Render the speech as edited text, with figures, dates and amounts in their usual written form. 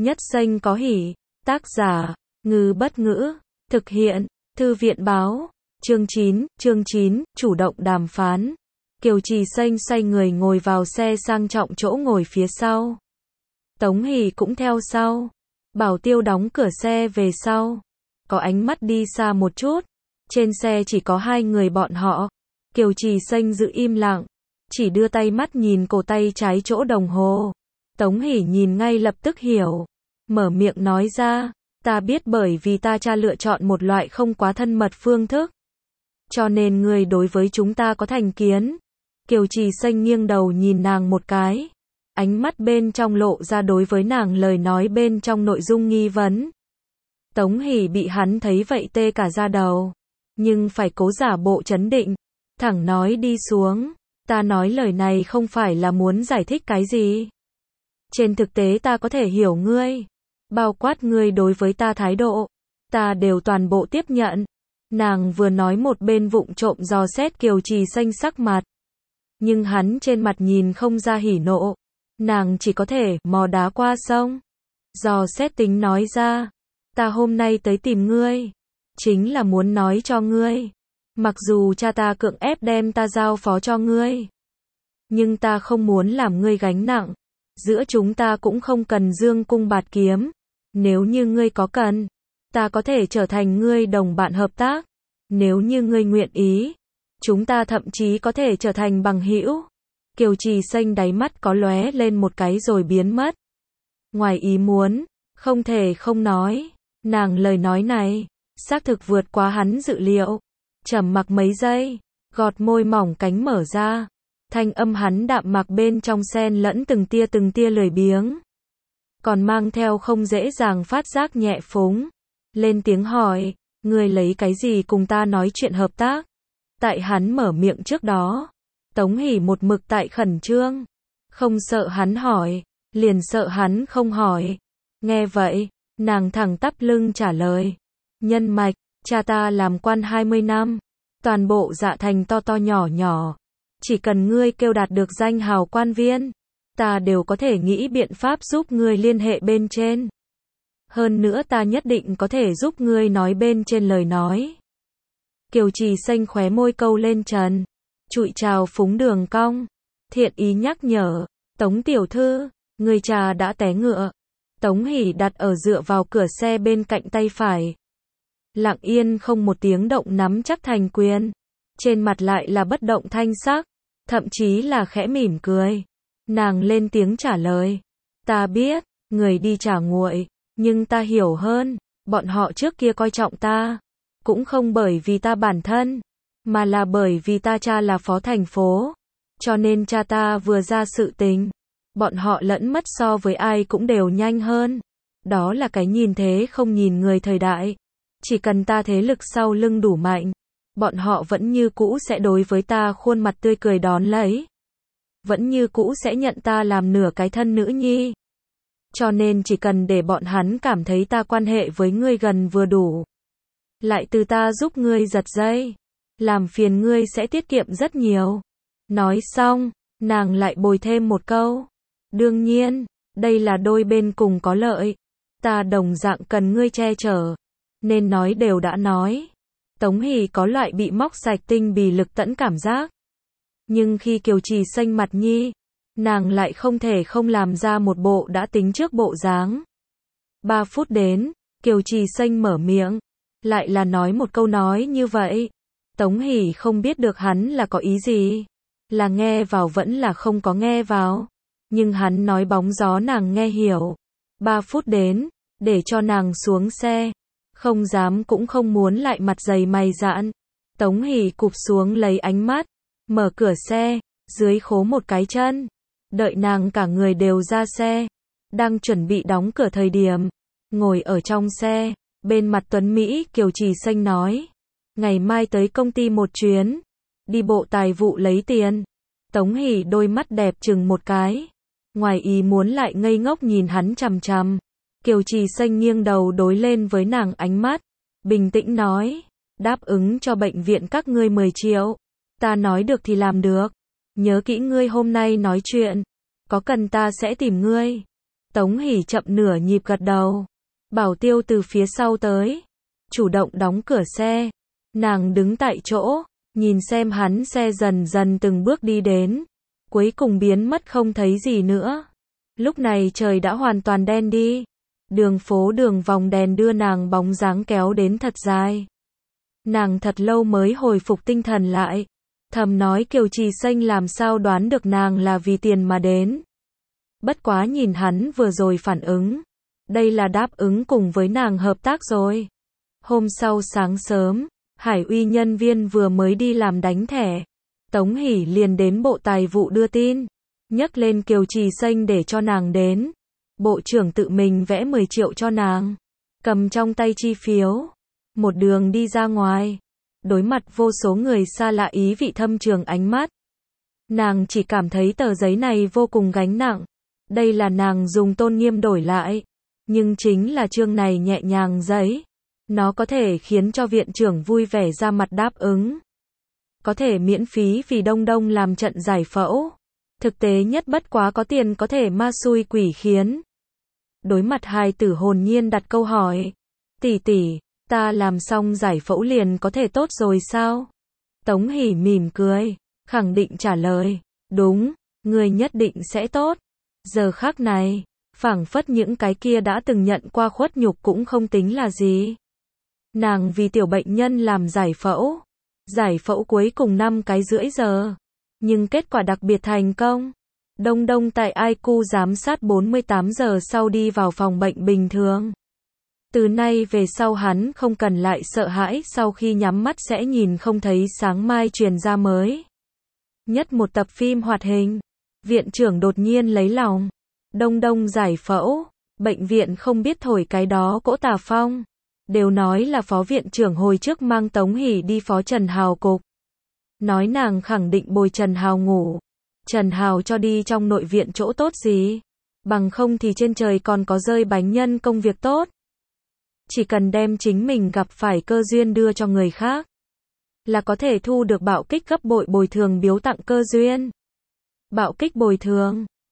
Nhất xanh có hỉ. Tác giả, Ngư Bất Ngữ. Thực hiện, Thư viện Báo. Chương 9, chủ động đàm phán. Kiều Trì Xanh xoay người ngồi vào xe sang trọng chỗ ngồi phía sau. Tống Hỷ cũng theo sau. Bảo Tiêu đóng cửa xe về sau. Có ánh mắt đi xa một chút. Trên xe chỉ có hai người bọn họ. Kiều Trì Xanh giữ im lặng. Chỉ đưa tay mắt nhìn cổ tay trái chỗ đồng hồ. Tống Hỷ nhìn ngay lập tức hiểu. Mở miệng nói ra. Ta biết bởi vì ta cha lựa chọn một loại không quá thân mật phương thức. Cho nên ngươi đối với chúng ta có thành kiến. Kiều Trì Xanh nghiêng đầu nhìn nàng một cái. Ánh mắt bên trong lộ ra đối với nàng lời nói bên trong nội dung nghi vấn. Tống Hỷ bị hắn thấy vậy tê cả da đầu. Nhưng phải cố giả bộ trấn định. Thẳng nói đi xuống. Ta nói lời này không phải là muốn giải thích cái gì. Trên thực tế ta có thể hiểu ngươi. Bao quát ngươi đối với ta thái độ. Ta đều toàn bộ tiếp nhận. Nàng vừa nói một bên vụng trộm dò xét Kiều Trì Xanh sắc mặt. Nhưng hắn trên mặt nhìn không ra hỉ nộ. Nàng chỉ có thể mò đá qua sông. Dò xét tính nói ra. Ta hôm nay tới tìm ngươi. Chính là muốn nói cho ngươi. Mặc dù cha ta cưỡng ép đem ta giao phó cho ngươi. Nhưng ta không muốn làm ngươi gánh nặng. Giữa chúng ta cũng không cần dương cung bạt kiếm. Nếu như ngươi có cần, ta có thể trở thành ngươi đồng bạn hợp tác. Nếu như ngươi nguyện ý, chúng ta thậm chí có thể trở thành bằng hữu. Kiều Trì Xanh đáy mắt có lóe lên một cái rồi biến mất. Ngoài ý muốn, không thể không nói. Nàng lời nói này, xác thực vượt quá hắn dự liệu. Trầm mặc mấy giây, gọt môi mỏng cánh mở ra. Thanh âm hắn đạm mặc bên trong xen lẫn từng tia lười biếng. Còn mang theo không dễ dàng phát giác nhẹ phúng. Lên tiếng hỏi, ngươi lấy cái gì cùng ta nói chuyện hợp tác? Tại hắn mở miệng trước đó. Tống Hỷ một mực tại khẩn trương. Không sợ hắn hỏi, liền sợ hắn không hỏi. Nghe vậy, nàng thẳng tắp lưng trả lời. Nhân mạch, cha ta làm quan 20 năm. Toàn bộ Dạ Thành to to nhỏ nhỏ. Chỉ cần ngươi kêu đạt được danh hào quan viên. Ta đều có thể nghĩ biện pháp giúp ngươi liên hệ bên trên. Hơn nữa ta nhất định có thể giúp ngươi nói bên trên lời nói. Kiều Trì Xanh khóe môi câu lên trần. Trụi trào phúng đường cong. Thiện ý nhắc nhở. Tống tiểu thư, người trà đã té ngựa. Tống Hỷ đặt ở dựa vào cửa xe bên cạnh tay phải. Lặng yên không một tiếng động nắm chắc thành quyền. Trên mặt lại là bất động thanh sắc. Thậm chí là khẽ mỉm cười. Nàng lên tiếng trả lời. Ta biết, người đi trả nguội. Nhưng ta hiểu hơn. Bọn họ trước kia coi trọng ta. Cũng không bởi vì ta bản thân. Mà là bởi vì ta cha là phó thành phố. Cho nên cha ta vừa ra sự tình. Bọn họ lẫn mất so với ai cũng đều nhanh hơn. Đó là cái nhìn thế không nhìn người thời đại. Chỉ cần ta thế lực sau lưng đủ mạnh. Bọn họ vẫn như cũ sẽ đối với ta khuôn mặt tươi cười đón lấy. Vẫn như cũ sẽ nhận ta làm nửa cái thân nữ nhi. Cho nên chỉ cần để bọn hắn cảm thấy ta quan hệ với ngươi gần vừa đủ. Lại từ ta giúp ngươi giật dây. Làm phiền ngươi sẽ tiết kiệm rất nhiều. Nói xong, nàng lại bồi thêm một câu. Đương nhiên, đây là đôi bên cùng có lợi. Ta đồng dạng cần ngươi che chở. Nên nói đều đã nói. Tống Hỷ có loại bị móc sạch tinh bì lực tẫn cảm giác. Nhưng khi Kiều Trì Xanh mặt nhi, nàng lại không thể không làm ra một bộ đã tính trước bộ dáng. 3 phút đến, Kiều Trì Xanh mở miệng, lại là nói một câu nói như vậy. Tống Hỷ không biết được hắn là có ý gì, là nghe vào vẫn là không có nghe vào. Nhưng hắn nói bóng gió nàng nghe hiểu. 3 phút đến, để cho nàng xuống xe. Không dám cũng không muốn lại mặt dày mày dạn. Tống Hỷ cụp xuống lấy ánh mắt. Mở cửa xe, dưới khố một cái chân. Đợi nàng cả người đều ra xe. Đang chuẩn bị đóng cửa thời điểm. Ngồi ở trong xe, bên mặt tuấn Mỹ Kiều Trì Xanh nói. Ngày mai tới công ty một chuyến. Đi bộ tài vụ lấy tiền. Tống Hỷ đôi mắt đẹp chừng một cái. Ngoài ý muốn lại ngây ngốc nhìn hắn chằm chằm. Kiều Trì Xanh nghiêng đầu đối lên với nàng ánh mắt. Bình tĩnh nói. Đáp ứng cho bệnh viện các ngươi 10 triệu. Ta nói được thì làm được. Nhớ kỹ ngươi hôm nay nói chuyện. Có cần ta sẽ tìm ngươi. Tống Hỷ chậm nửa nhịp gật đầu. Bảo Tiêu từ phía sau tới, chủ động đóng cửa xe. Nàng đứng tại chỗ, nhìn xem hắn xe dần dần từng bước đi đến, cuối cùng biến mất không thấy gì nữa. Lúc này trời đã hoàn toàn đen đi. Đường phố đường vòng đèn đưa nàng bóng dáng kéo đến thật dài. Nàng thật lâu mới hồi phục tinh thần lại. Thầm nói Kiều Trì Xanh làm sao đoán được nàng là vì tiền mà đến. Bất quá nhìn hắn vừa rồi phản ứng. Đây là đáp ứng cùng với nàng hợp tác rồi. Hôm sau sáng sớm, Hải Uy nhân viên vừa mới đi làm đánh thẻ. Tống Hỷ liền đến Bộ Tài vụ đưa tin. Nhắc lên Kiều Trì Xanh để cho nàng đến. Bộ trưởng tự mình vẽ 10 triệu cho nàng. Cầm trong tay chi phiếu. Một đường đi ra ngoài. Đối mặt vô số người xa lạ ý vị thâm trường ánh mắt. Nàng chỉ cảm thấy tờ giấy này vô cùng gánh nặng. Đây là nàng dùng tôn nghiêm đổi lại. Nhưng chính là chương này nhẹ nhàng giấy. Nó có thể khiến cho viện trưởng vui vẻ ra mặt đáp ứng. Có thể miễn phí vì Đông Đông làm trận giải phẫu. Thực tế nhất bất quá có tiền có thể ma xui quỷ khiến. Đối mặt hài tử hồn nhiên đặt câu hỏi. Tỷ tỷ, ta làm xong giải phẫu liền có thể tốt rồi sao? Tống Hỷ mỉm cười, khẳng định trả lời. Đúng, người nhất định sẽ tốt. Giờ khắc này, phảng phất những cái kia đã từng nhận qua khuất nhục cũng không tính là gì. Nàng vì tiểu bệnh nhân làm giải phẫu. Giải phẫu cuối cùng 5 cái rưỡi giờ. Nhưng kết quả đặc biệt thành công. Đông Đông tại ICU giám sát 48 giờ sau đi vào phòng bệnh bình thường. Từ nay về sau hắn không cần lại sợ hãi sau khi nhắm mắt sẽ nhìn không thấy sáng mai truyền ra mới. Nhất một tập phim hoạt hình. Viện trưởng đột nhiên lấy lòng. Đông Đông giải phẫu. Bệnh viện không biết thổi cái đó cỗ tà phong. Đều nói là phó viện trưởng hồi trước mang Tống Hỷ đi phó Trần Hào cục. Nói nàng khẳng định bồi Trần Hào ngủ. Trần Hào cho đi trong nội viện chỗ tốt gì. Bằng không thì trên trời còn có rơi bánh nhân công việc tốt. Chỉ cần đem chính mình gặp phải cơ duyên đưa cho người khác. Là có thể thu được bạo kích gấp bội bồi thường biếu tặng cơ duyên. Bạo kích bồi thường.